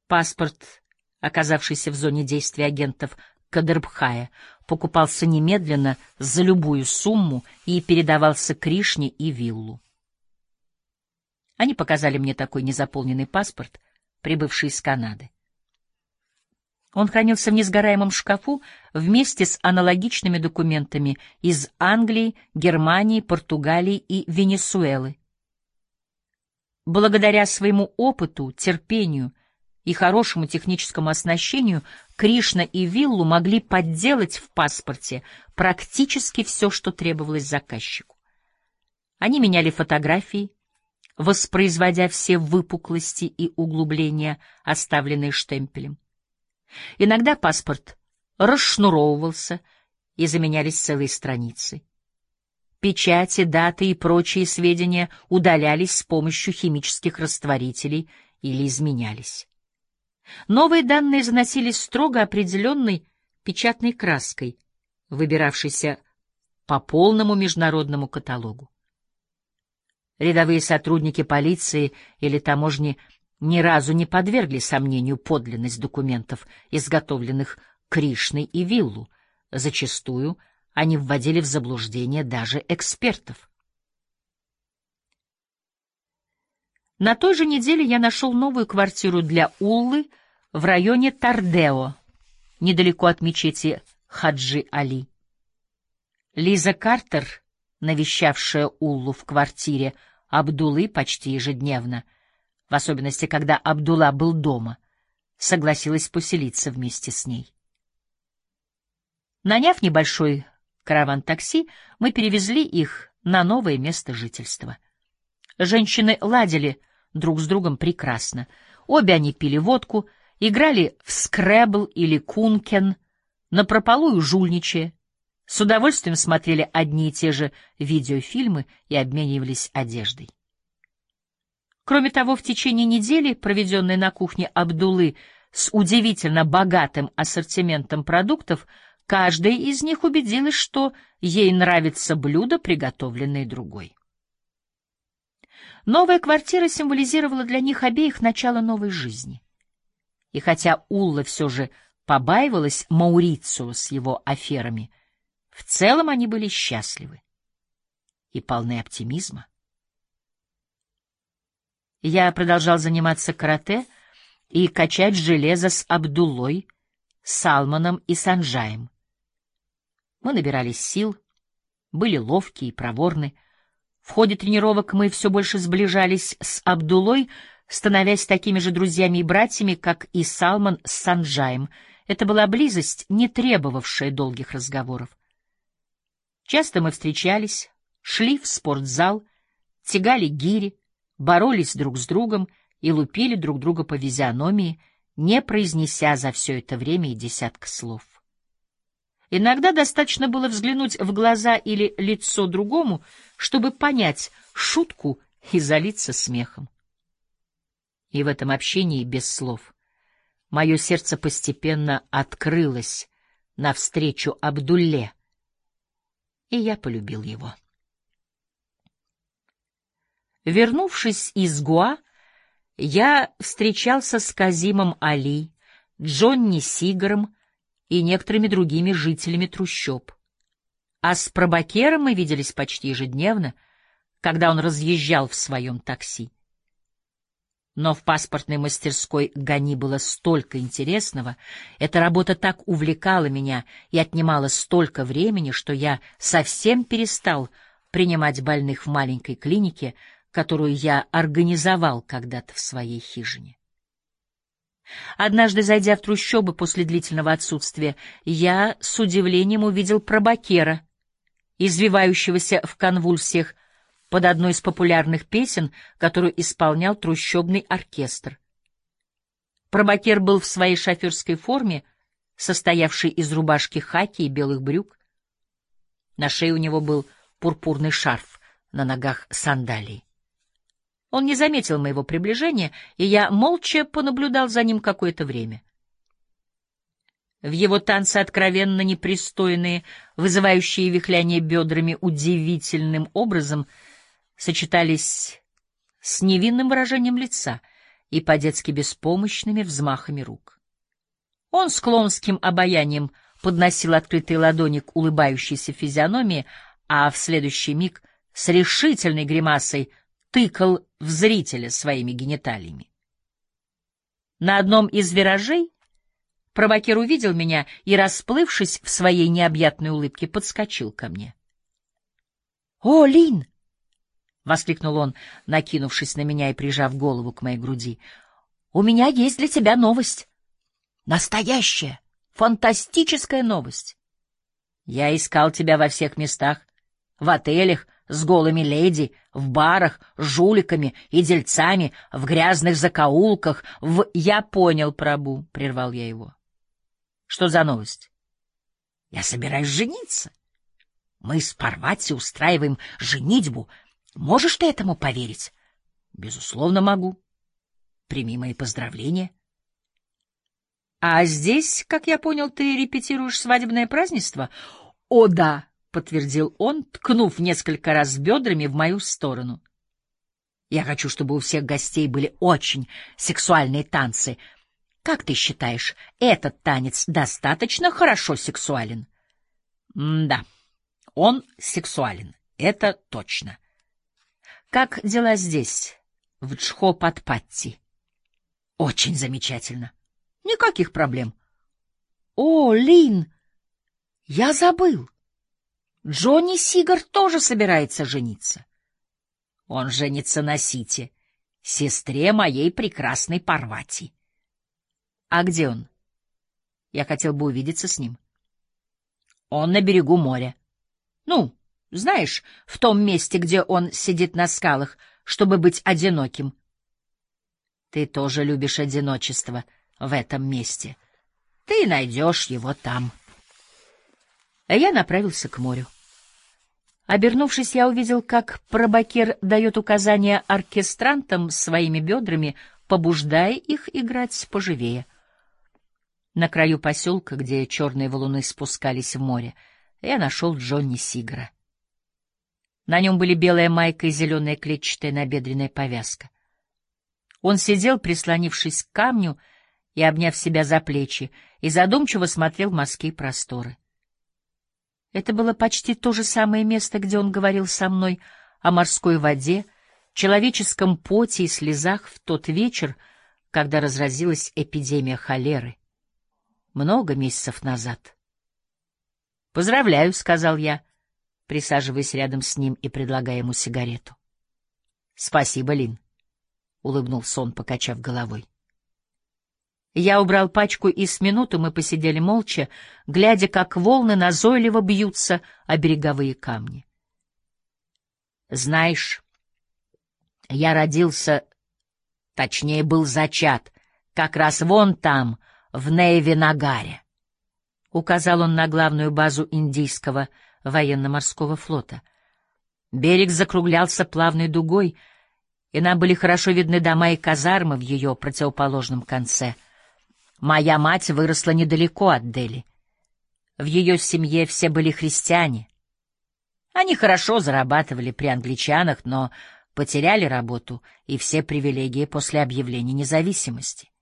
Паспорт, оказавшийся в зоне действия агентов Кадрбхая, покупался немедленно за любую сумму и передавался Кришне и Виллу. Они показали мне такой незаполненный паспорт, прибывший из Канады. Он хранился в несгораемом шкафу вместе с аналогичными документами из Англии, Германии, Португалии и Венесуэлы. Благодаря своему опыту, терпению и хорошему техническому оснащению Кришна и Виллу могли подделать в паспорте практически все, что требовалось заказчику. Они меняли фотографии, воспроизводя все выпуклости и углубления, оставленные штемпелем. Иногда паспорт расшнуровывался, и заменялись целые страницы. Печати, даты и прочие сведения удалялись с помощью химических растворителей или изменялись. Новые данные заносились строго определенной печатной краской, выбиравшейся по полному международному каталогу. Рядовые сотрудники полиции или таможни ни разу не подвергли сомнению подлинность документов, изготовленных Кришной и Виллу. Зачастую они вводили в заблуждение даже экспертов. На той же неделе я нашел новую квартиру для Уллы в районе Тардео, недалеко от мечети Хаджи Али. Лиза Картер, навещавшая Уллу в квартире Абдуллы почти ежедневно, в особенности, когда Абдулла был дома, согласилась поселиться вместе с ней. Наняв небольшой караван такси, мы перевезли их на новое место жительства. Женщины ладили друг с другом прекрасно. Обе они пили водку, играли в скребл или кункен, напропалую жульничая, с удовольствием смотрели одни и те же видеофильмы и обменивались одеждой. Кроме того, в течение недели, проведенной на кухне Абдуллы с удивительно богатым ассортиментом продуктов, каждая из них убедилась, что ей нравится блюдо, приготовленное другой. Новая квартира символизировала для них обеих начало новой жизни. И хотя Улла все же побаивалась Маурицио с его аферами, в целом они были счастливы и полны оптимизма. Я продолжал заниматься карате и качать железо с Абдуллой, Салманом и Санджаем. Мы набирались сил, были ловки и проворны. В ходе тренировок мы все больше сближались с Абдуллой, становясь такими же друзьями и братьями, как и Салман с Санджаем. Это была близость, не требовавшая долгих разговоров. Часто мы встречались, шли в спортзал, тягали гири, боролись друг с другом и лупили друг друга по физиономии, не произнеся за все это время и десятка слов. Иногда достаточно было взглянуть в глаза или лицо другому, чтобы понять шутку и залиться смехом. И в этом общении без слов мое сердце постепенно открылось навстречу Абдулле, и я полюбил его. Вернувшись из Гоа, я встречался с Казимом Али, Джонни Сигаром и некоторыми другими жителями трущоб. А с Пробакером мы виделись почти ежедневно, когда он разъезжал в своем такси. Но в паспортной мастерской Гани было столько интересного, эта работа так увлекала меня и отнимала столько времени, что я совсем перестал принимать больных в маленькой клинике, которую я организовал когда-то в своей хижине. Однажды, зайдя в трущобы после длительного отсутствия, я с удивлением увидел Пробакера, извивающегося в конвульсиях под одной из популярных песен, которую исполнял трущобный оркестр. Пробакер был в своей шоферской форме, состоявшей из рубашки хаки и белых брюк. На шее у него был пурпурный шарф, на ногах сандалии. Он не заметил моего приближения, и я молча понаблюдал за ним какое-то время. В его танце откровенно непристойные, вызывающие вихляние бедрами удивительным образом сочетались с невинным выражением лица. и по-детски беспомощными взмахами рук. Он с клоунским обаянием подносил открытые ладони к улыбающейся физиономии, а в следующий миг с решительной гримасой тыкал в зрителя своими гениталиями. На одном из виражей пробакер увидел меня и, расплывшись в своей необъятной улыбке, подскочил ко мне. — О, Лин! — воскликнул он, накинувшись на меня и прижав голову к моей груди. — У меня есть для тебя новость. Настоящая, фантастическая новость. Я искал тебя во всех местах, в отелях, с голыми леди, в барах, с жуликами и дельцами, в грязных закоулках, в... — Я понял, Прабу, — прервал я его. — Что за новость? — Я собираюсь жениться. Мы с Парвати устраиваем женитьбу. Можешь ты этому поверить? — Безусловно, могу. Прими мои поздравления. — А здесь, как я понял, ты репетируешь свадебное празднество? — О, да! — подтвердил он, ткнув несколько раз бедрами в мою сторону. «Я хочу, чтобы у всех гостей были очень сексуальные танцы. Как ты считаешь, этот танец достаточно хорошо сексуален?» «Да, он сексуален, это точно». «Как дела здесь, в Джхопатпатти?» «Очень замечательно. Никаких проблем». «О, Лин, я забыл. Джонни Сигар тоже собирается жениться. Он женится на Сите, сестре моей прекрасной Парвати. А где он? Я хотел бы увидеться с ним. Он на берегу моря. Ну, знаешь, в том месте, где он сидит на скалах, чтобы быть одиноким. Ты тоже любишь одиночество в этом месте. Ты найдешь его там. Я направился к морю. Обернувшись, я увидел, как пробакер дает указания оркестрантам своими бедрами, побуждая их играть поживее. На краю поселка, где черные валуны спускались в море, я нашел Джонни Сигара. На нем были белая майка и зеленая клетчатая набедренная повязка. Он сидел, прислонившись к камню и обняв себя за плечи, и задумчиво смотрел в морские просторы. Это было почти то же самое место, где он говорил со мной о морской воде, человеческом поте и слезах в тот вечер, когда разразилась эпидемия холеры. Много месяцев назад. «Поздравляю», — сказал я, присаживаясь рядом с ним и предлагая ему сигарету. «Спасибо, Лин», — улыбнулся он, покачав головой. Я убрал пачку, и с минуту мы посидели молча, глядя, как волны назойливо бьются о береговые камни. Знаешь, я родился, точнее, был зачат, как раз вон там, в Нейве-Нагаре. Указал он на главную базу индийского военно-морского флота. Берег закруглялся плавной дугой, и нам были хорошо видны дома и казармы в ее противоположном конце. Моя мать выросла недалеко от Дели. В ее семье все были христиане. Они хорошо зарабатывали при англичанах, но потеряли работу и все привилегии после объявления независимости.